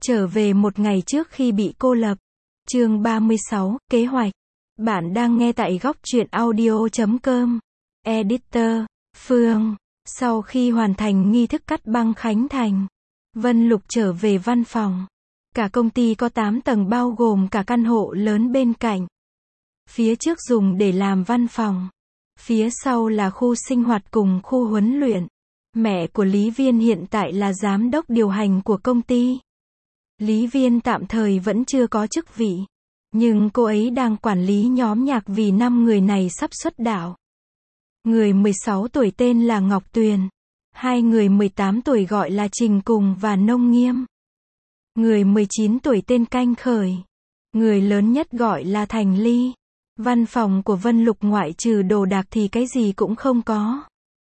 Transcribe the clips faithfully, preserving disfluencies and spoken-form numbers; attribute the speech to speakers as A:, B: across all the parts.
A: Trở về một ngày trước khi bị cô lập. Chương ba mươi sáu, kế hoạch. Bạn đang nghe tại góc truyện audio chấm com. Editor, Phương. Sau khi hoàn thành nghi thức cắt băng khánh thành, Vân Lục trở về văn phòng. Cả công ty có tám tầng bao gồm cả căn hộ lớn bên cạnh. Phía trước dùng để làm văn phòng. Phía sau là khu sinh hoạt cùng khu huấn luyện. Mẹ của Lý Viên hiện tại là giám đốc điều hành của công ty. Lý Viên tạm thời vẫn chưa có chức vị, nhưng cô ấy đang quản lý nhóm nhạc vì năm người này sắp xuất đạo. Người mười sáu tuổi tên là Ngọc Tuyền. Hai người mười tám tuổi gọi là Trình Cùng và Nông Nghiêm. Người mười chín tuổi tên Canh Khởi. Người lớn nhất gọi là Thành Ly. Văn phòng của Vân Lục ngoại trừ đồ đạc thì cái gì cũng không có.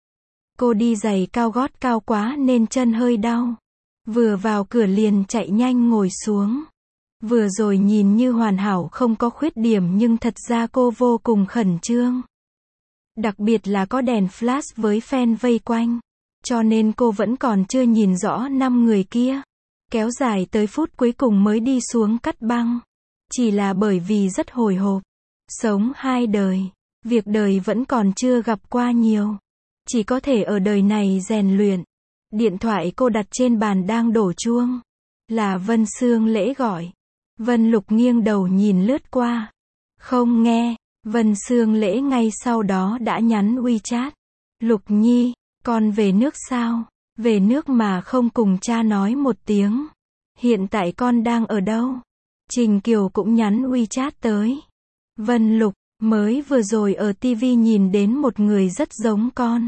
A: Cô đi giày cao gót cao quá nên chân hơi đau. Vừa vào cửa liền chạy nhanh ngồi xuống. Vừa rồi nhìn như hoàn hảo không có khuyết điểm nhưng thật ra cô vô cùng khẩn trương. Đặc biệt là có đèn flash với fan vây quanh. Cho nên cô vẫn còn chưa nhìn rõ năm người kia. Kéo dài tới phút cuối cùng mới đi xuống cắt băng. Chỉ là bởi vì rất hồi hộp. Sống hai đời. Việc đời vẫn còn chưa gặp qua nhiều. Chỉ có thể ở đời này rèn luyện. Điện thoại cô đặt trên bàn đang đổ chuông. Là Vân Sương Lễ gọi. Vân Lục nghiêng đầu nhìn lướt qua. Không nghe. Vân Sương Lễ ngay sau đó đã nhắn WeChat. Lục Nhi, con về nước sao? Về nước mà không cùng cha nói một tiếng. Hiện tại con đang ở đâu? Trình Kiều cũng nhắn WeChat tới. Vân Lục, mới vừa rồi ở ti vi nhìn đến một người rất giống con.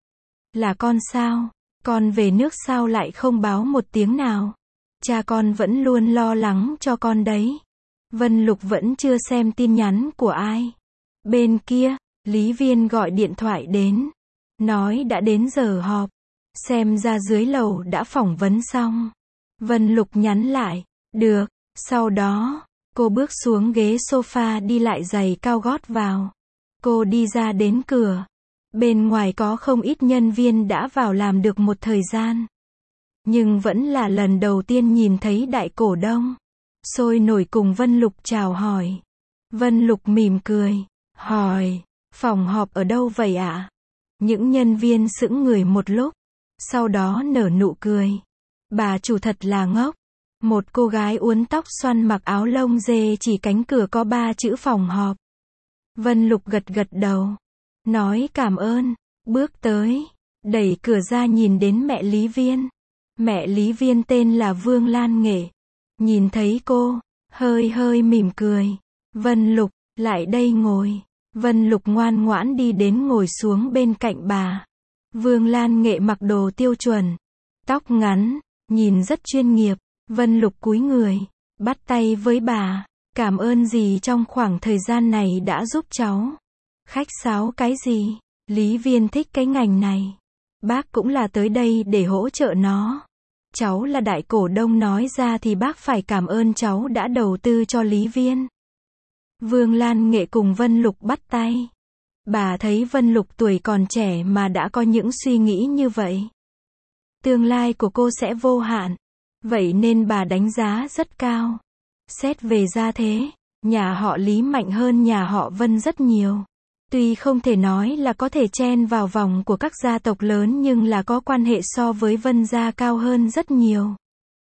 A: Là con sao? Con về nước sao lại không báo một tiếng nào? Cha con vẫn luôn lo lắng cho con đấy. Vân Lục vẫn chưa xem tin nhắn của ai. Bên kia, Lý Viên gọi điện thoại đến. Nói đã đến giờ họp. Xem ra dưới lầu đã phỏng vấn xong. Vân Lục nhắn lại. Được. Sau đó, cô bước xuống ghế sofa đi lại giày cao gót vào. Cô đi ra đến cửa. Bên ngoài có không ít nhân viên đã vào làm được một thời gian. Nhưng vẫn là lần đầu tiên nhìn thấy đại cổ đông. Sôi nổi cùng Vân Lục chào hỏi. Vân Lục mỉm cười. Hỏi, phòng họp ở đâu vậy ạ? Những nhân viên sững người một lúc. Sau đó nở nụ cười. Bà chủ thật là ngốc. Một cô gái uốn tóc xoăn mặc áo lông dê chỉ cánh cửa có ba chữ phòng họp. Vân Lục gật gật đầu. Nói cảm ơn. Bước tới. Đẩy cửa ra nhìn đến mẹ Lý Viên. Mẹ Lý Viên tên là Vương Lan Nghệ. Nhìn thấy cô, hơi hơi mỉm cười. Vân Lục, lại đây ngồi. Vân Lục ngoan ngoãn đi đến ngồi xuống bên cạnh bà. Vương Lan Nghệ mặc đồ tiêu chuẩn. Tóc ngắn, nhìn rất chuyên nghiệp. Vân Lục cúi người, bắt tay với bà. Cảm ơn dì trong khoảng thời gian này đã giúp cháu. Khách sáo cái gì? Lý Viên thích cái ngành này. Bác cũng là tới đây để hỗ trợ nó. Cháu là đại cổ đông nói ra thì bác phải cảm ơn cháu đã đầu tư cho Lý Viên. Vương Lan Nghệ cùng Vân Lục bắt tay. Bà thấy Vân Lục tuổi còn trẻ mà đã có những suy nghĩ như vậy. Tương lai của cô sẽ vô hạn. Vậy nên bà đánh giá rất cao. Xét về gia thế, nhà họ Lý mạnh hơn nhà họ Vân rất nhiều. Tuy không thể nói là có thể chen vào vòng của các gia tộc lớn nhưng là có quan hệ so với Vân gia cao hơn rất nhiều.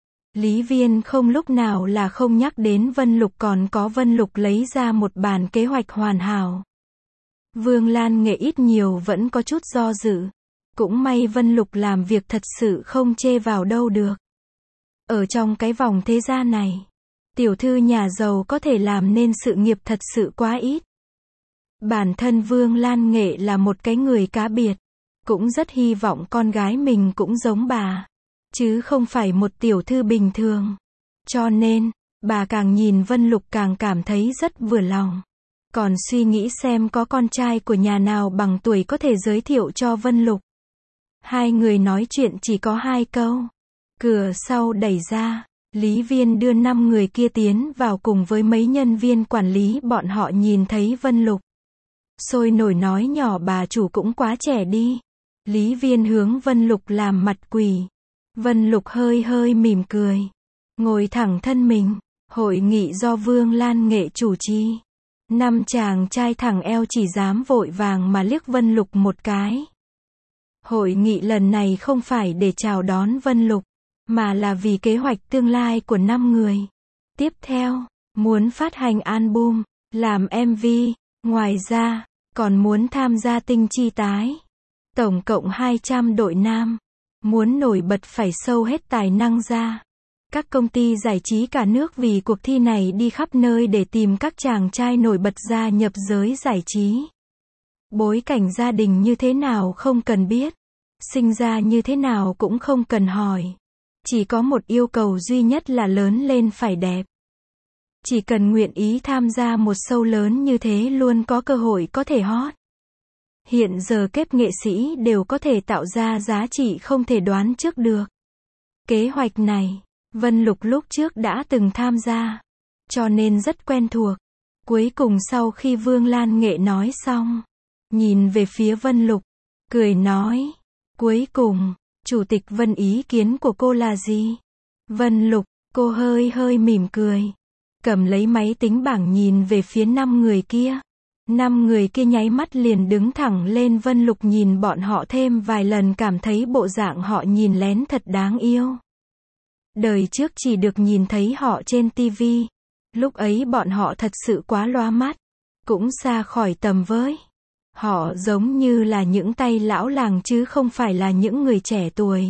A: Lý Viên không lúc nào là không nhắc đến Vân Lục, còn có Vân Lục lấy ra một bản kế hoạch hoàn hảo. Vương Lan Nghệ ít nhiều vẫn có chút do dự. Cũng may Vân Lục làm việc thật sự không chê vào đâu được. Ở trong cái vòng thế gia này, tiểu thư nhà giàu có thể làm nên sự nghiệp thật sự quá ít. Bản thân Vương Lan Nghệ là một cái người cá biệt. Cũng rất hy vọng con gái mình cũng giống bà. Chứ không phải một tiểu thư bình thường. Cho nên, bà càng nhìn Vân Lục càng cảm thấy rất vừa lòng. Còn suy nghĩ xem có con trai của nhà nào bằng tuổi có thể giới thiệu cho Vân Lục. Hai người nói chuyện chỉ có hai câu. Cửa sau đẩy ra. Lý Viên đưa năm người kia tiến vào cùng với mấy nhân viên quản lý, bọn họ nhìn thấy Vân Lục. Sôi nổi nói nhỏ bà chủ cũng quá trẻ đi. Lý Viên hướng Vân Lục làm mặt quỷ. Vân Lục hơi hơi mỉm cười. ngồi thẳng thân mình. Hội nghị do Vương Lan Nghệ chủ trì. Năm chàng trai thẳng eo chỉ dám vội vàng mà liếc Vân Lục một cái. Hội nghị lần này không phải để chào đón Vân Lục, mà là vì kế hoạch tương lai của năm người. Tiếp theo, muốn phát hành album, làm em vê, ngoài ra, còn muốn tham gia tinh chi tái. Tổng cộng hai trăm đội nam. Muốn nổi bật phải show hết tài năng ra. Các công ty giải trí cả nước vì cuộc thi này đi khắp nơi để tìm các chàng trai nổi bật gia nhập giới giải trí. Bối cảnh gia đình như thế nào không cần biết. Sinh ra như thế nào cũng không cần hỏi. Chỉ có một yêu cầu duy nhất là lớn lên phải đẹp. Chỉ cần nguyện ý tham gia một show lớn như thế luôn có cơ hội có thể hot. Hiện giờ kép nghệ sĩ đều có thể tạo ra giá trị không thể đoán trước được. Kế hoạch này, Vân Lục lúc trước đã từng tham gia, cho nên rất quen thuộc. Cuối cùng sau khi Vương Lan Nghệ nói xong, nhìn về phía Vân Lục, cười nói, cuối cùng, Chủ tịch Vân ý kiến của cô là gì? Vân Lục, cô hơi hơi mỉm cười, cầm lấy máy tính bảng nhìn về phía năm người kia. Năm người kia nháy mắt liền đứng thẳng lên. Vân Lục nhìn bọn họ thêm vài lần cảm thấy bộ dạng họ nhìn lén thật đáng yêu. Đời trước chỉ được nhìn thấy họ trên ti vi. Lúc ấy bọn họ thật sự quá lóa mắt. Cũng xa khỏi tầm với. Họ giống như là những tay lão làng chứ không phải là những người trẻ tuổi.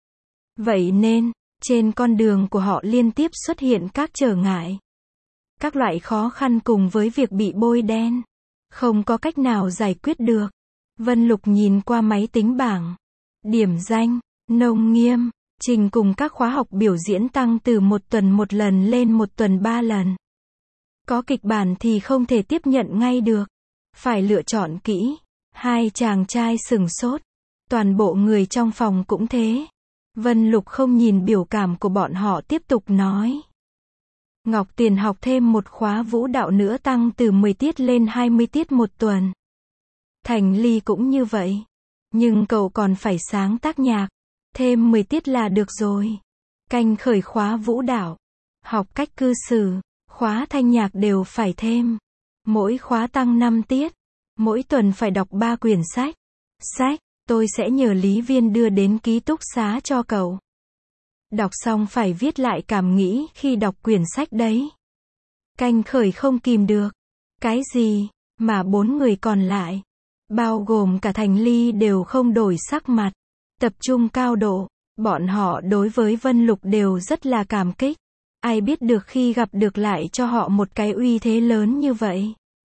A: Vậy nên, trên con đường của họ liên tiếp xuất hiện các trở ngại. Các loại khó khăn cùng với việc bị bôi đen. Không có cách nào giải quyết được. Vân Lục nhìn qua máy tính bảng. Điểm danh, nông nghiêm, trình cùng các khóa học biểu diễn tăng từ một tuần một lần lên một tuần ba lần. Có kịch bản thì không thể tiếp nhận ngay được. Phải lựa chọn kỹ. Hai chàng trai sửng sốt. Toàn bộ người trong phòng cũng thế. Vân Lục không nhìn biểu cảm của bọn họ tiếp tục nói. Ngọc Tiền học thêm một khóa vũ đạo nữa tăng từ mười tiết lên hai mươi tiết một tuần. Thành Ly cũng như vậy. Nhưng cậu còn phải sáng tác nhạc. Thêm mười tiết là được rồi. Canh khởi khóa vũ đạo. Học cách cư xử. Khóa thanh nhạc đều phải thêm. Mỗi khóa tăng năm tiết. Mỗi tuần phải đọc ba quyển sách. Sách, tôi sẽ nhờ Lý Viên đưa đến ký túc xá cho cậu. Đọc xong phải viết lại cảm nghĩ khi đọc quyển sách đấy. Canh khởi không kìm được. Cái gì, mà bốn người còn lại, bao gồm cả Thành Ly đều không đổi sắc mặt. Tập trung cao độ, bọn họ đối với Vân Lục đều rất là cảm kích. Ai biết được khi gặp được lại cho họ một cái uy thế lớn như vậy.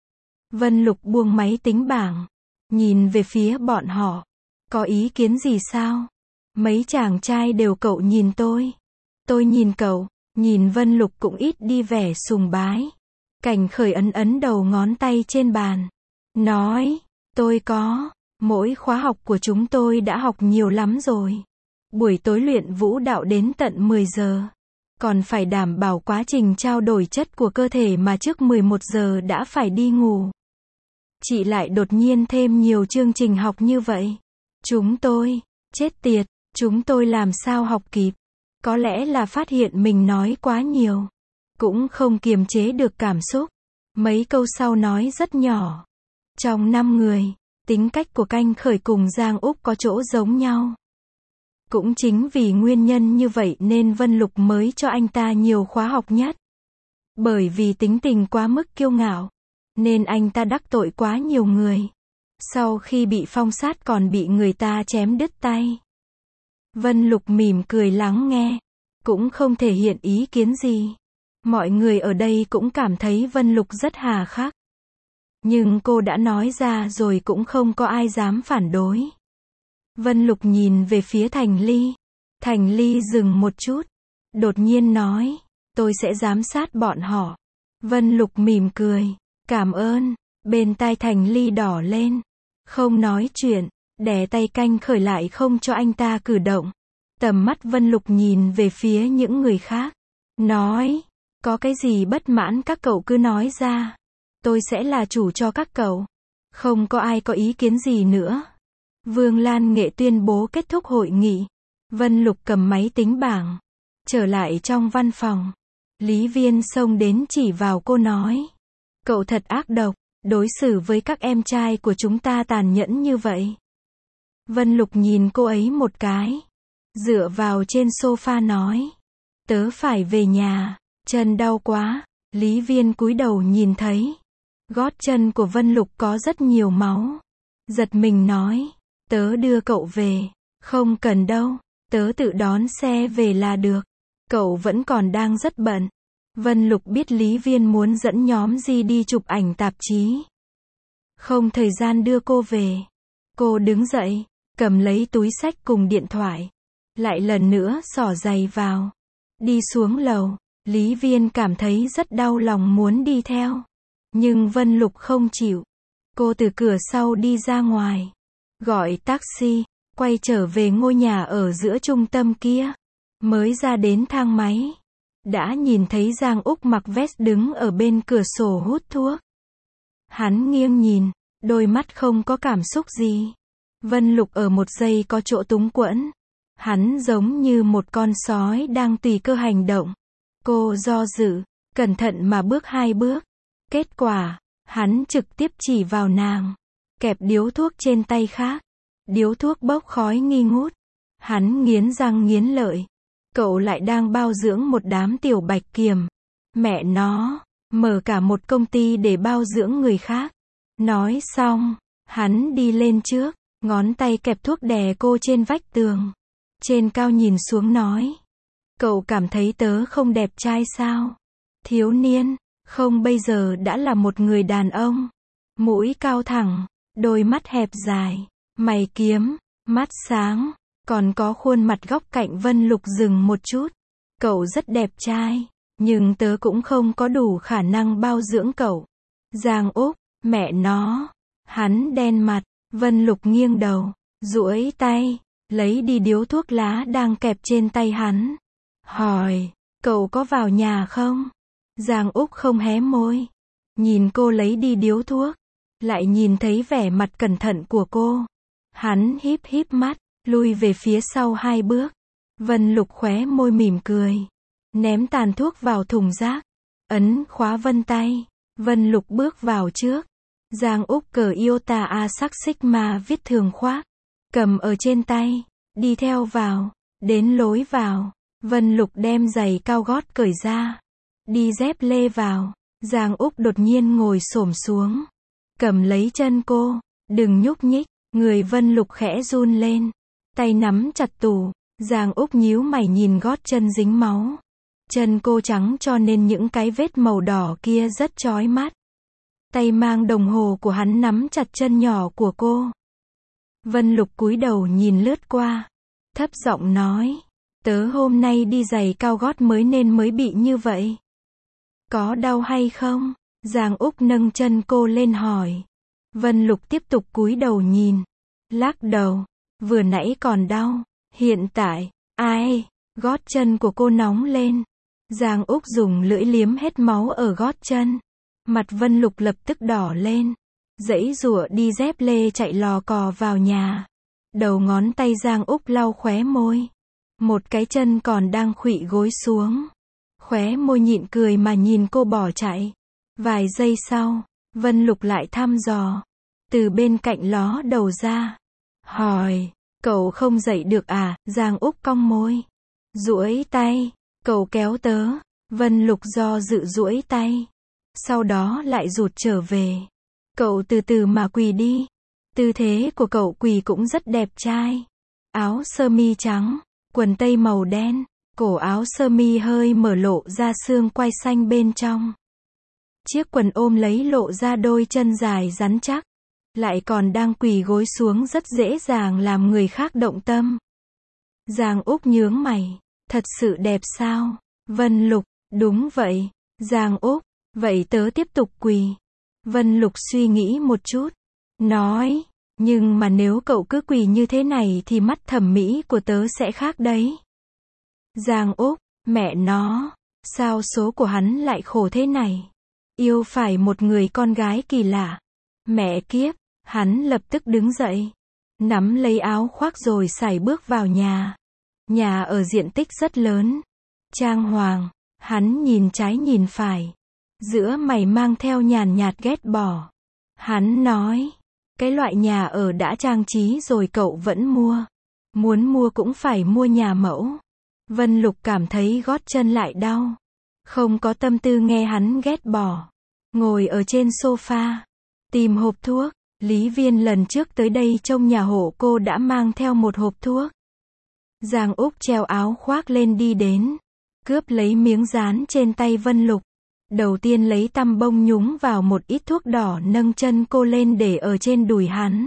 A: Vân Lục buông máy tính bảng, nhìn về phía bọn họ. Có ý kiến gì sao? Mấy chàng trai đều cậu nhìn tôi. Tôi nhìn cậu, nhìn Vân Lục cũng ít đi vẻ sùng bái. Cảnh khởi ấn ấn đầu ngón tay trên bàn. Nói, tôi có, mỗi khóa học của chúng tôi đã học nhiều lắm rồi. Buổi tối luyện vũ đạo đến tận mười giờ. Còn phải đảm bảo quá trình trao đổi chất của cơ thể mà trước mười một giờ đã phải đi ngủ. Chị lại đột nhiên thêm nhiều chương trình học như vậy. Chúng tôi, chết tiệt, chúng tôi làm sao học kịp. Có lẽ là phát hiện mình nói quá nhiều. Cũng không kiềm chế được cảm xúc. Mấy câu sau nói rất nhỏ. Trong năm người, tính cách của Canh Khởi cùng Giang Úc có chỗ giống nhau. Cũng chính vì nguyên nhân như vậy nên Vân Lục mới cho anh ta nhiều khóa học nhất. Bởi vì tính tình quá mức kiêu ngạo, nên anh ta đắc tội quá nhiều người. Sau khi bị phong sát còn bị người ta chém đứt tay. Vân Lục mỉm cười lắng nghe, cũng không thể hiện ý kiến gì. Mọi người ở đây cũng cảm thấy Vân Lục rất hà khắc. Nhưng cô đã nói ra rồi cũng không có ai dám phản đối. Vân Lục nhìn về phía Thành Ly. Thành Ly dừng một chút. Đột nhiên nói, tôi sẽ giám sát bọn họ. Vân Lục mỉm cười, cảm ơn. Bên tai Thành Ly đỏ lên. Không nói chuyện, đè tay Canh Khởi lại không cho anh ta cử động. Tầm mắt Vân Lục nhìn về phía những người khác. Nói, có cái gì bất mãn các cậu cứ nói ra. Tôi sẽ là chủ cho các cậu. Không có ai có ý kiến gì nữa. Vương Lan Nghệ tuyên bố kết thúc hội nghị. Vân Lục cầm máy tính bảng. Trở lại trong văn phòng, Lý Viên xông đến chỉ vào cô nói. Cậu thật ác độc, đối xử với các em trai của chúng ta tàn nhẫn như vậy. Vân Lục nhìn cô ấy một cái. Dựa vào trên sofa nói. Tớ phải về nhà, chân đau quá. Lý Viên cúi đầu nhìn thấy. Gót chân của Vân Lục có rất nhiều máu. Giật mình nói. Tớ đưa cậu về. Không cần đâu, tớ tự đón xe về là được. Cậu vẫn còn đang rất bận. Vân Lục biết Lý Viên muốn dẫn nhóm Di đi chụp ảnh tạp chí. Không thời gian đưa cô về. Cô đứng dậy, cầm lấy túi xách cùng điện thoại. Lại lần nữa xỏ giày vào. Đi xuống lầu, Lý Viên cảm thấy rất đau lòng muốn đi theo. Nhưng Vân Lục không chịu. Cô từ cửa sau đi ra ngoài. Gọi taxi, quay trở về ngôi nhà ở giữa trung tâm kia. Mới ra đến thang máy. Đã nhìn thấy Giang Úc mặc vest đứng ở bên cửa sổ hút thuốc. Hắn nghiêng nhìn, đôi mắt không có cảm xúc gì. Vân Lục ở một giây có chỗ túng quẫn. Hắn giống như một con sói đang tùy cơ hành động. Cô do dự, cẩn thận mà bước hai bước. Kết quả, hắn trực tiếp chỉ vào nàng. Kẹp điếu thuốc trên tay khác. Điếu thuốc bốc khói nghi ngút. Hắn nghiến răng nghiến lợi. Cậu lại đang bao dưỡng một đám tiểu bạch kiểm. Mẹ nó, mở cả một công ty để bao dưỡng người khác. Nói xong, hắn đi lên trước, ngón tay kẹp thuốc đè cô trên vách tường. Trên cao nhìn xuống nói. Cậu cảm thấy tớ không đẹp trai sao? Thiếu niên, không bây giờ đã là một người đàn ông. Mũi cao thẳng, đôi mắt hẹp dài, mày kiếm, mắt sáng. Còn có khuôn mặt góc cạnh. Vân Lục dừng một chút. Cậu rất đẹp trai, nhưng tớ cũng không có đủ khả năng bao dưỡng cậu. Giang Úc, mẹ nó. Hắn đen mặt. Vân Lục nghiêng đầu, duỗi tay, lấy đi điếu thuốc lá đang kẹp trên tay hắn. Hỏi, cậu có vào nhà không? Giang Úc không hé môi. Nhìn cô lấy đi điếu thuốc. Lại nhìn thấy vẻ mặt cẩn thận của cô. Hắn híp híp mắt. Lui về phía sau hai bước. Vân Lục khóe môi mỉm cười. Ném tàn thuốc vào thùng rác. Ấn khóa vân tay. Vân Lục bước vào trước. Giang Úc cờ Iota A sắc Sigma viết thường khoác. Cầm ở trên tay. Đi theo vào. Đến lối vào. Vân Lục đem giày cao gót cởi ra. Đi dép lê vào. Giang Úc đột nhiên ngồi xổm xuống. Cầm lấy chân cô. Đừng nhúc nhích. Người Vân Lục khẽ run lên. Tay nắm chặt tủ. Giang Úc nhíu mày nhìn gót chân dính máu. Chân cô trắng cho nên những cái vết màu đỏ kia rất chói mắt. Tay mang đồng hồ của hắn nắm chặt chân nhỏ của cô. Vân Lục cúi đầu nhìn lướt qua. Thấp giọng nói. Tớ hôm nay đi giày cao gót mới nên mới bị như vậy. Có đau hay không? Giang Úc nâng chân cô lên hỏi. Vân Lục tiếp tục cúi đầu nhìn. Lắc đầu. Vừa nãy còn đau. Hiện tại, ai? Gót chân của cô nóng lên. Giang Úc dùng lưỡi liếm hết máu ở gót chân. Mặt Vân Lục lập tức đỏ lên. Giãy giụa đi dép lê chạy lò cò vào nhà. Đầu ngón tay Giang Úc lau khóe môi. Một cái chân còn đang khuỵu gối xuống. Khóe môi nhịn cười mà nhìn cô bỏ chạy. Vài giây sau, Vân Lục lại thăm dò. Từ bên cạnh ló đầu ra. Hỏi, cậu không dậy được à? Giang Úc cong môi. Duỗi tay, cậu kéo tớ. Vân Lục do dự duỗi tay. Sau đó lại rụt trở về. Cậu từ từ mà quỳ đi. Tư thế của cậu quỳ cũng rất đẹp trai. Áo sơ mi trắng, quần tây màu đen, cổ áo sơ mi hơi mở lộ ra xương quai xanh bên trong. Chiếc quần ôm lấy lộ ra đôi chân dài rắn chắc. Lại còn đang quỳ gối xuống rất dễ dàng làm người khác động tâm. Giang Úc nhướng mày. Thật sự đẹp sao? Vân Lục, đúng vậy. Giang Úc, vậy tớ tiếp tục quỳ. Vân Lục suy nghĩ một chút. Nói, nhưng mà nếu cậu cứ quỳ như thế này thì mắt thẩm mỹ của tớ sẽ khác đấy. Giang Úc, mẹ nó, sao số của hắn lại khổ thế này? Yêu phải một người con gái kỳ lạ. Mẹ kiếp, hắn lập tức đứng dậy. Nắm lấy áo khoác rồi sải bước vào nhà. Nhà ở diện tích rất lớn. trang hoàng. Hắn nhìn trái nhìn phải. Giữa mày mang theo nhàn nhạt ghét bỏ. Hắn nói, cái loại nhà ở đã trang trí rồi cậu vẫn mua. Muốn mua cũng phải mua nhà mẫu. Vân Lục cảm thấy gót chân lại đau. Không có tâm tư nghe hắn ghét bỏ. Ngồi ở trên sofa. Tìm hộp thuốc. Lý Viên lần trước tới đây trông nhà hộ cô đã mang theo một hộp thuốc. Giang Úc treo áo khoác lên đi đến. Cướp lấy miếng dán trên tay Vân Lục. Đầu tiên lấy tăm bông nhúng vào một ít thuốc đỏ nâng chân cô lên để ở trên đùi hắn.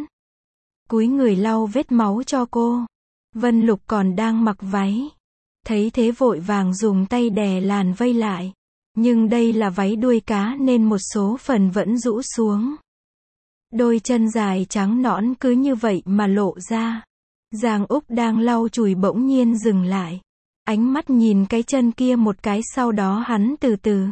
A: Cúi người lau vết máu cho cô. Vân Lục còn đang mặc váy. Thấy thế vội vàng dùng tay đè làn vây lại. Nhưng đây là váy đuôi cá nên một số phần vẫn rũ xuống. Đôi chân dài trắng nõn cứ như vậy mà lộ ra. Giang Úc đang lau chùi bỗng nhiên dừng lại. Ánh mắt nhìn cái chân kia một cái, sau đó hắn từ từ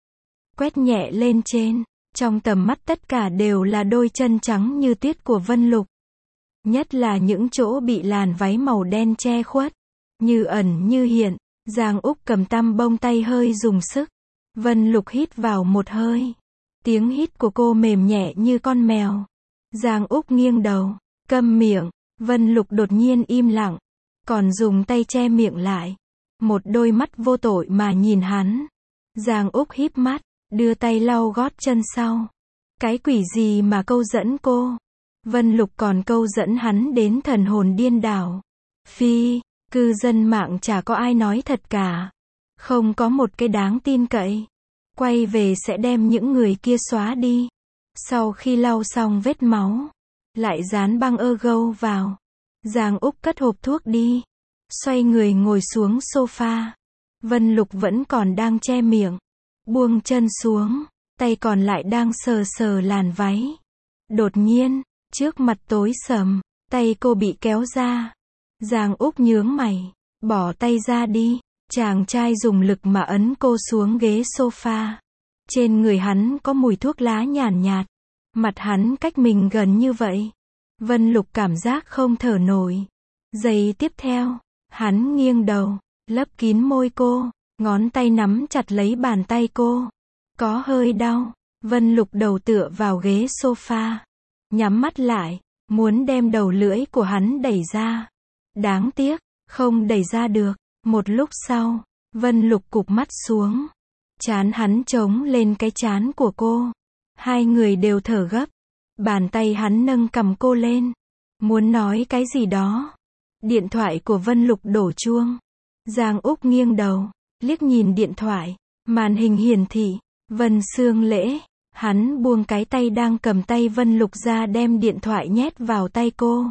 A: quét nhẹ lên trên. Trong tầm mắt tất cả đều là đôi chân trắng như tuyết của Vân Lục. Nhất là những chỗ bị làn váy màu đen che khuất. Như ẩn như hiện. Giang Úc cầm tăm bông tay hơi dùng sức. Vân Lục hít vào một hơi. Tiếng hít của cô mềm nhẹ như con mèo. Giang Úc nghiêng đầu. Câm miệng. Vân Lục đột nhiên im lặng. Còn dùng tay che miệng lại. Một đôi mắt vô tội mà nhìn hắn. Giang Úc híp mắt. Đưa tay lau gót chân sau. Cái quỷ gì mà câu dẫn cô. Vân Lục còn câu dẫn hắn đến thần hồn điên đảo. Phi, cư dân mạng chả có ai nói thật cả. Không có một cái đáng tin cậy. Quay về sẽ đem những người kia xóa đi. Sau khi lau xong vết máu, lại dán băng ergo vào. Giang Úc cất hộp thuốc đi. Xoay người ngồi xuống sofa. Vân Lục vẫn còn đang che miệng. Buông chân xuống. Tay còn lại đang sờ sờ làn váy. Đột nhiên, trước mặt tối sầm, tay cô bị kéo ra. Giang Úc nhướng mày. Bỏ tay ra đi. Chàng trai dùng lực mà ấn cô xuống ghế sofa. Trên người hắn có mùi thuốc lá nhàn nhạt. Mặt hắn cách mình gần như vậy. Vân Lục cảm giác không thở nổi. Giây tiếp theo, hắn nghiêng đầu, lấp kín môi cô, ngón tay nắm chặt lấy bàn tay cô. Có hơi đau. Vân Lục đầu tựa vào ghế sofa. Nhắm mắt lại, muốn đem đầu lưỡi của hắn đẩy ra. Đáng tiếc, không đẩy ra được. Một lúc sau, Vân Lục cụp mắt xuống. Trán hắn chống lên cái trán của cô. Hai người đều thở gấp. Bàn tay hắn nâng cằm cô lên. Muốn nói cái gì đó. Điện thoại của Vân Lục đổ chuông. Giang Úc nghiêng đầu, liếc nhìn điện thoại. Màn hình hiển thị, Vân Sương Lễ. Hắn buông cái tay đang cầm tay Vân Lục ra, đem điện thoại nhét vào tay cô.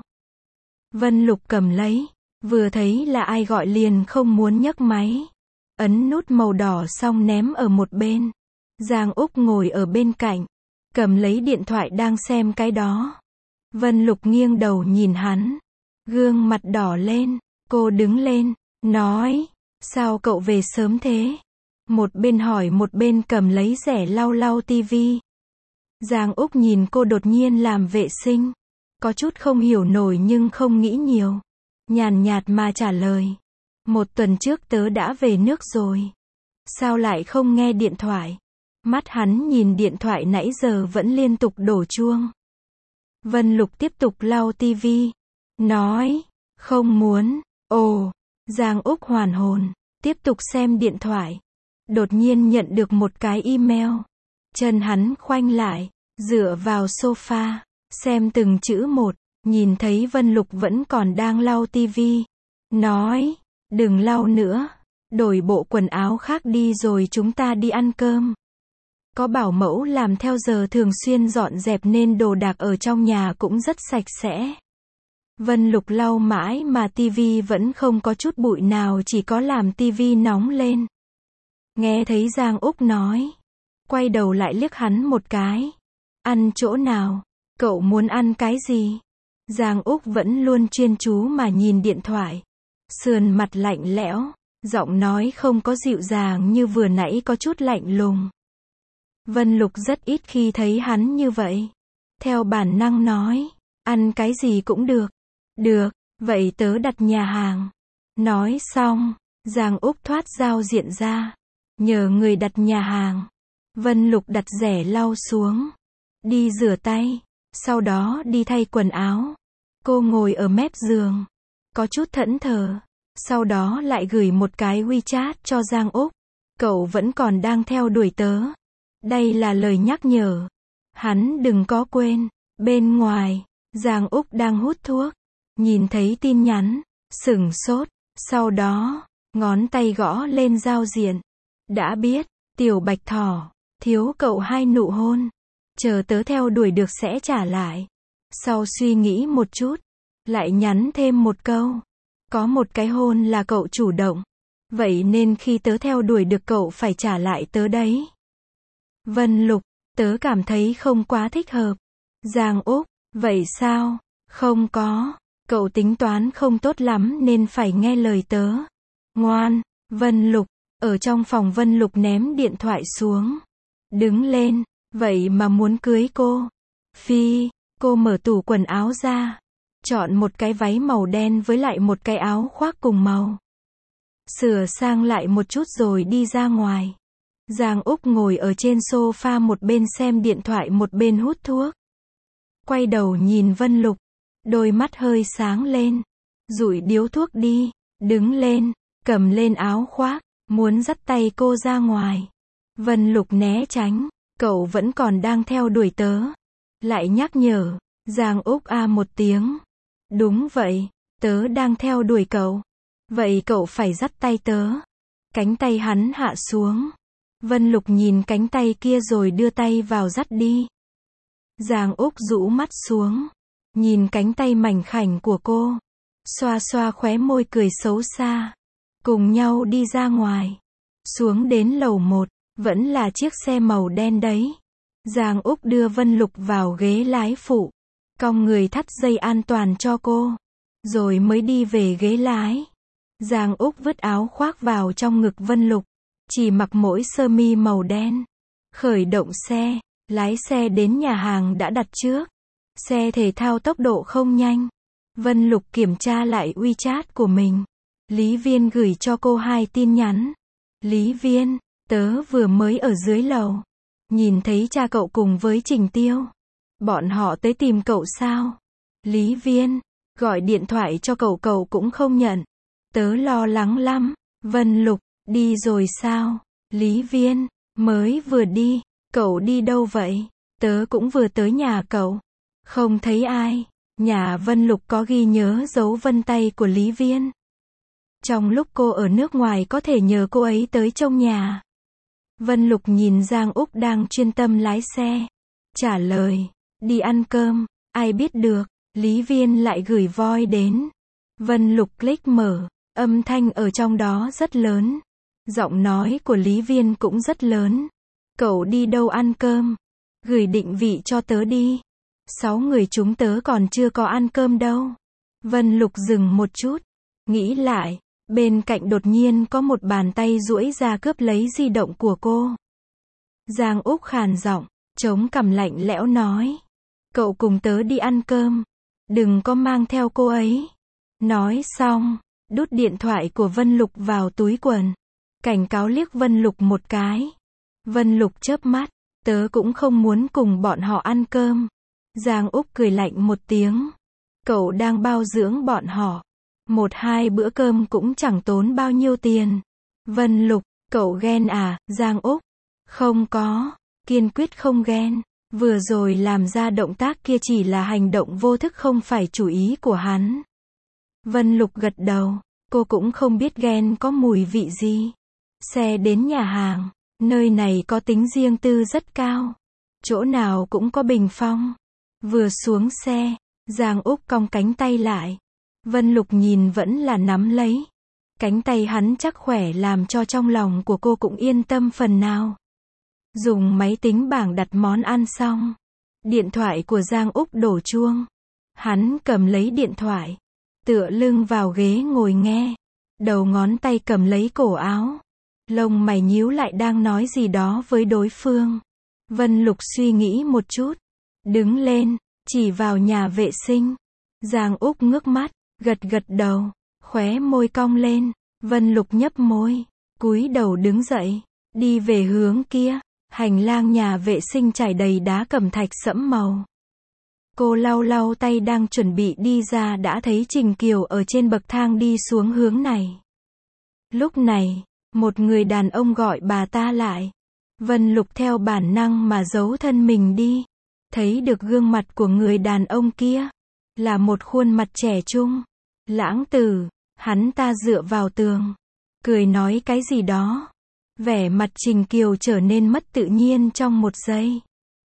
A: Vân Lục cầm lấy. Vừa thấy là ai gọi liền không muốn nhấc máy. Ấn nút màu đỏ xong ném ở một bên. Giang Úc ngồi ở bên cạnh. Cầm lấy điện thoại đang xem cái đó. Vân Lục nghiêng đầu nhìn hắn. Gương mặt đỏ lên. Cô đứng lên. Nói. Sao cậu về sớm thế? Một bên hỏi một bên cầm lấy rẻ lau lau tivi. Giang Úc nhìn cô đột nhiên làm vệ sinh. Có chút không hiểu nổi nhưng không nghĩ nhiều. Nhàn nhạt mà trả lời. Một tuần trước tớ đã về nước rồi. Sao lại không nghe điện thoại? Mắt hắn nhìn điện thoại nãy giờ vẫn liên tục đổ chuông. Vân Lục tiếp tục lau tivi. Nói. Không muốn. Ồ. Giang Úc hoàn hồn. Tiếp tục xem điện thoại. Đột nhiên nhận được một cái email. Chân hắn khoanh lại. Dựa vào sofa. Xem từng chữ một. Nhìn thấy Vân Lục vẫn còn đang lau tivi. Nói. Đừng lau nữa. Đổi bộ quần áo khác đi rồi chúng ta đi ăn cơm. Có bảo mẫu làm theo giờ thường xuyên dọn dẹp nên đồ đạc ở trong nhà cũng rất sạch sẽ. Vân Lục lau mãi mà tivi vẫn không có chút bụi nào, chỉ có làm tivi nóng lên. Nghe thấy Giang Úc nói. Quay đầu lại liếc hắn một cái. Ăn chỗ nào? Cậu muốn ăn cái gì? Giang Úc vẫn luôn chuyên chú mà nhìn điện thoại. Sườn mặt lạnh lẽo. Giọng nói không có dịu dàng như vừa nãy, có chút lạnh lùng. Vân Lục rất ít khi thấy hắn như vậy. Theo bản năng nói. Ăn cái gì cũng được. Được, vậy tớ đặt nhà hàng. Nói xong, Giang Úc thoát giao diện ra. Nhờ người đặt nhà hàng. Vân Lục đặt rẻ lau xuống. Đi rửa tay. Sau đó đi thay quần áo. Cô ngồi ở mép giường. Có chút thẫn thờ. Sau đó lại gửi một cái WeChat cho Giang Úc. Cậu vẫn còn đang theo đuổi tớ. Đây là lời nhắc nhở. Hắn đừng có quên. Bên ngoài, Giang Úc đang hút thuốc. Nhìn thấy tin nhắn. Sửng sốt. Sau đó, ngón tay gõ lên giao diện. Đã biết, tiểu bạch thỏ. Thiếu cậu hai nụ hôn. Chờ tớ theo đuổi được sẽ trả lại. Sau suy nghĩ một chút. Lại nhắn thêm một câu. Có một cái hôn là cậu chủ động. Vậy nên khi tớ theo đuổi được cậu phải trả lại tớ đấy. Vân Lục, tớ cảm thấy không quá thích hợp. Giang Úc, vậy sao? Không có. Cậu tính toán không tốt lắm nên phải nghe lời tớ. Ngoan. Vân Lục, ở trong phòng Vân Lục ném điện thoại xuống. Đứng lên, vậy mà muốn cưới cô. Phi, cô mở tủ quần áo ra. Chọn một cái váy màu đen với lại một cái áo khoác cùng màu. Sửa sang lại một chút rồi đi ra ngoài. Giang Úc ngồi ở trên sofa một bên xem điện thoại một bên hút thuốc. Quay đầu nhìn Vân Lục. Đôi mắt hơi sáng lên. Rụi điếu thuốc đi. Đứng lên. Cầm lên áo khoác. Muốn dắt tay cô ra ngoài. Vân Lục né tránh. Cậu vẫn còn đang theo đuổi tớ. Lại nhắc nhở. Giang Úc a một tiếng. Đúng vậy. Tớ đang theo đuổi cậu. Vậy cậu phải dắt tay tớ. Cánh tay hắn hạ xuống. Vân Lục nhìn cánh tay kia rồi đưa tay vào dắt đi. Giang Úc rũ mắt xuống. Nhìn cánh tay mảnh khảnh của cô. Xoa xoa khóe môi cười xấu xa. Cùng nhau đi ra ngoài. Xuống đến lầu một. Vẫn là chiếc xe màu đen đấy. Giang Úc đưa Vân Lục vào ghế lái phụ. Cong người thắt dây an toàn cho cô. Rồi mới đi về ghế lái. Giang Úc vứt áo khoác vào trong ngực Vân Lục. Chỉ mặc mỗi sơ mi màu đen. Khởi động xe. Lái xe đến nhà hàng đã đặt trước. Xe thể thao tốc độ không nhanh. Vân Lục kiểm tra lại WeChat của mình. Lý Viên gửi cho cô hai tin nhắn. Lý Viên, tớ vừa mới ở dưới lầu. Nhìn thấy cha cậu cùng với Trình Tiêu. Bọn họ tới tìm cậu sao? Lý Viên, gọi điện thoại cho cậu cậu cũng không nhận. Tớ lo lắng lắm. Vân Lục, đi rồi sao? Lý Viên, mới vừa đi. Cậu đi đâu vậy? Tớ cũng vừa tới nhà cậu. Không thấy ai. Nhà Vân Lục có ghi nhớ dấu vân tay của Lý Viên. Trong lúc cô ở nước ngoài có thể nhờ cô ấy tới trông nhà. Vân Lục nhìn Giang Úc đang chuyên tâm lái xe. Trả lời, đi ăn cơm, ai biết được, Lý Viên lại gửi voi đến. Vân Lục click mở, âm thanh ở trong đó rất lớn. Giọng nói của Lý Viên cũng rất lớn. Cậu đi đâu ăn cơm? Gửi định vị cho tớ đi. Sáu người chúng tớ còn chưa có ăn cơm đâu. Vân Lục dừng một chút. Nghĩ lại, bên cạnh đột nhiên có một bàn tay duỗi ra cướp lấy di động của cô. Giang Úc khàn giọng, chống cằm lạnh lẽo nói. Cậu cùng tớ đi ăn cơm. Đừng có mang theo cô ấy. Nói xong, đút điện thoại của Vân Lục vào túi quần. Cảnh cáo liếc Vân Lục một cái. Vân Lục chớp mắt. Tớ cũng không muốn cùng bọn họ ăn cơm. Giang Úc cười lạnh một tiếng. Cậu đang bao dưỡng bọn họ. Một hai bữa cơm cũng chẳng tốn bao nhiêu tiền. Vân Lục, cậu ghen à? Giang Úc. Không có. Kiên quyết không ghen. Vừa rồi làm ra động tác kia chỉ là hành động vô thức không phải chủ ý của hắn. Vân Lục gật đầu. Cô cũng không biết ghen có mùi vị gì. Xe đến nhà hàng. Nơi này có tính riêng tư rất cao. Chỗ nào cũng có bình phong. Vừa xuống xe, Giang Úc cong cánh tay lại. Vân Lục nhìn vẫn là nắm lấy. Cánh tay hắn chắc khỏe làm cho trong lòng của cô cũng yên tâm phần nào. Dùng máy tính bảng đặt món ăn xong. Điện thoại của Giang Úc đổ chuông. Hắn cầm lấy điện thoại. Tựa lưng vào ghế ngồi nghe. Đầu ngón tay cầm lấy cổ áo. Lông mày nhíu lại đang nói gì đó với đối phương. Vân Lục suy nghĩ một chút. Đứng lên, chỉ vào nhà vệ sinh. Giang Úc ngước mắt, gật gật đầu, khóe môi cong lên. Vân Lục nhấp môi, cúi đầu đứng dậy, đi về hướng kia. Hành lang nhà vệ sinh trải đầy đá cẩm thạch sẫm màu. Cô lau lau tay đang chuẩn bị đi ra đã thấy Trình Kiều ở trên bậc thang đi xuống hướng này. Lúc này, một người đàn ông gọi bà ta lại. Vân Lục theo bản năng mà giấu thân mình đi. Thấy được gương mặt của người đàn ông kia. Là một khuôn mặt trẻ trung. Lãng tử, hắn ta dựa vào tường. Cười nói cái gì đó. Vẻ mặt Trình Kiều trở nên mất tự nhiên trong một giây.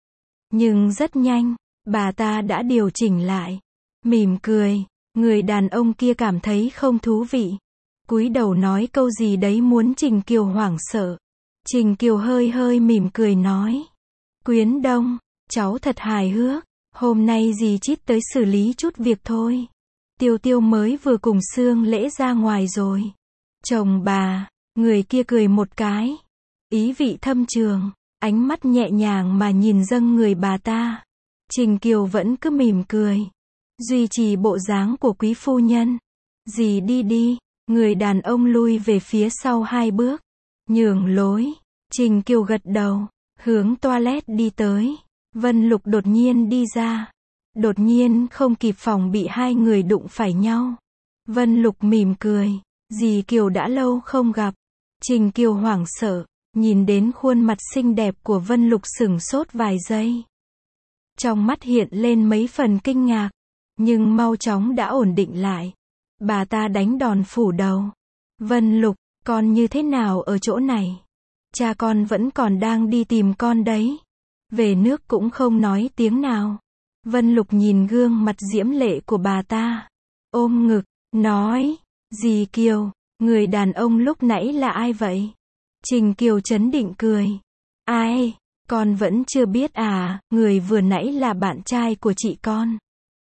A: Nhưng rất nhanh, bà ta đã điều chỉnh lại. Mỉm cười, người đàn ông kia cảm thấy không thú vị. Cúi đầu nói câu gì đấy muốn Trình Kiều hoảng sợ. Trình Kiều hơi hơi mỉm cười nói. Quyến Đông, cháu thật hài hước. Hôm nay dì chít tới xử lý chút việc thôi. Tiêu Tiêu mới vừa cùng Sương Lễ ra ngoài rồi. Chồng bà, người kia cười một cái. Ý vị thâm trường, ánh mắt nhẹ nhàng mà nhìn dâng người bà ta. Trình Kiều vẫn cứ mỉm cười. Duy trì bộ dáng của quý phu nhân. Dì đi đi, người đàn ông lui về phía sau hai bước. Nhường lối, Trình Kiều gật đầu, hướng toilet đi tới. Vân Lục đột nhiên đi ra. Đột nhiên không kịp phòng bị hai người đụng phải nhau. Vân Lục mỉm cười. Dì Kiều đã lâu không gặp. Trình Kiều hoảng sợ, nhìn đến khuôn mặt xinh đẹp của Vân Lục sửng sốt vài giây. Trong mắt hiện lên mấy phần kinh ngạc, nhưng mau chóng đã ổn định lại. Bà ta đánh đòn phủ đầu. Vân Lục, con như thế nào ở chỗ này? Cha con vẫn còn đang đi tìm con đấy. Về nước cũng không nói tiếng nào. Vân Lục nhìn gương mặt diễm lệ của bà ta. Ôm ngực, nói. Dì Kiều, người đàn ông lúc nãy là ai vậy? Trình Kiều trấn định cười. Ai? Con vẫn chưa biết à, người vừa nãy là bạn trai của chị con.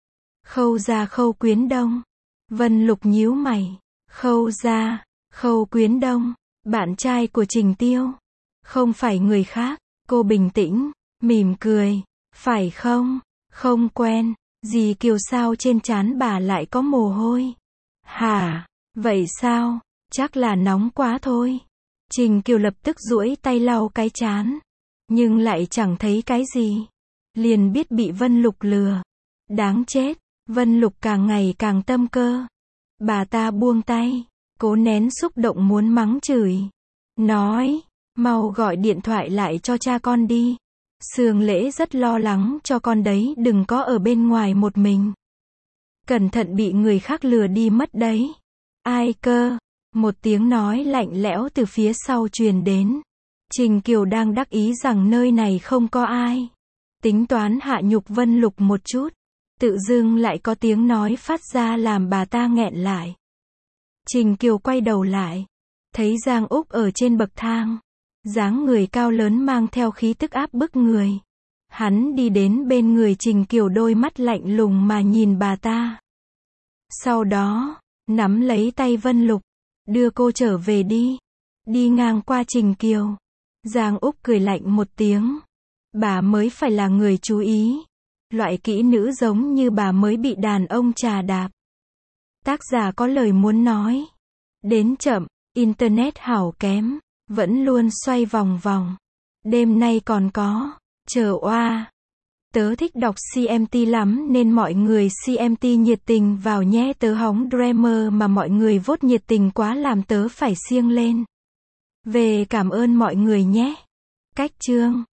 A: Khâu Gia Khâu Quyến Đông. Vân Lục nhíu mày. Khâu Gia, Khâu Quyến Đông, bạn trai của Trình Tiêu. Không phải người khác. Cô bình tĩnh, mỉm cười. Phải không? Không quen. Dì Kiều sao trên trán bà lại có mồ hôi? Hả? Vậy sao? Chắc là nóng quá thôi. Trình Kiều lập tức duỗi tay lau cái trán. Nhưng lại chẳng thấy cái gì. Liền biết bị Vân Lục lừa. Đáng chết. Vân Lục càng ngày càng tâm cơ. Bà ta buông tay. Cố nén xúc động muốn mắng chửi. Nói. Mau gọi điện thoại lại cho cha con đi. Sương Lễ rất lo lắng cho con đấy, đừng có ở bên ngoài một mình. Cẩn thận bị người khác lừa đi mất đấy. Ai cơ? Một tiếng nói lạnh lẽo từ phía sau truyền đến. Trình Kiều đang đắc ý rằng nơi này không có ai. Tính toán hạ nhục Vân Lục một chút. Tự dưng lại có tiếng nói phát ra làm bà ta nghẹn lại. Trình Kiều quay đầu lại. Thấy Giang Úc ở trên bậc thang. Dáng người cao lớn mang theo khí tức áp bức người. Hắn đi đến bên người Trình Kiều, đôi mắt lạnh lùng mà nhìn bà ta. Sau đó, nắm lấy tay Vân Lục. Đưa cô trở về đi. Đi ngang qua Trình Kiều. Giang Úc cười lạnh một tiếng. Bà mới phải là người chú ý. Loại kỹ nữ giống như bà mới bị đàn ông chà đạp. Tác giả có lời muốn nói. Đến chậm, internet hảo kém. Vẫn luôn xoay vòng vòng. Đêm nay còn có. Chờ oa. Tớ thích đọc xê em tê lắm nên mọi người xê em tê nhiệt tình vào nhé. Tớ hóng Dreamer mà mọi người vote nhiệt tình quá làm tớ phải siêng lên. Về cảm ơn mọi người nhé. Cách chương.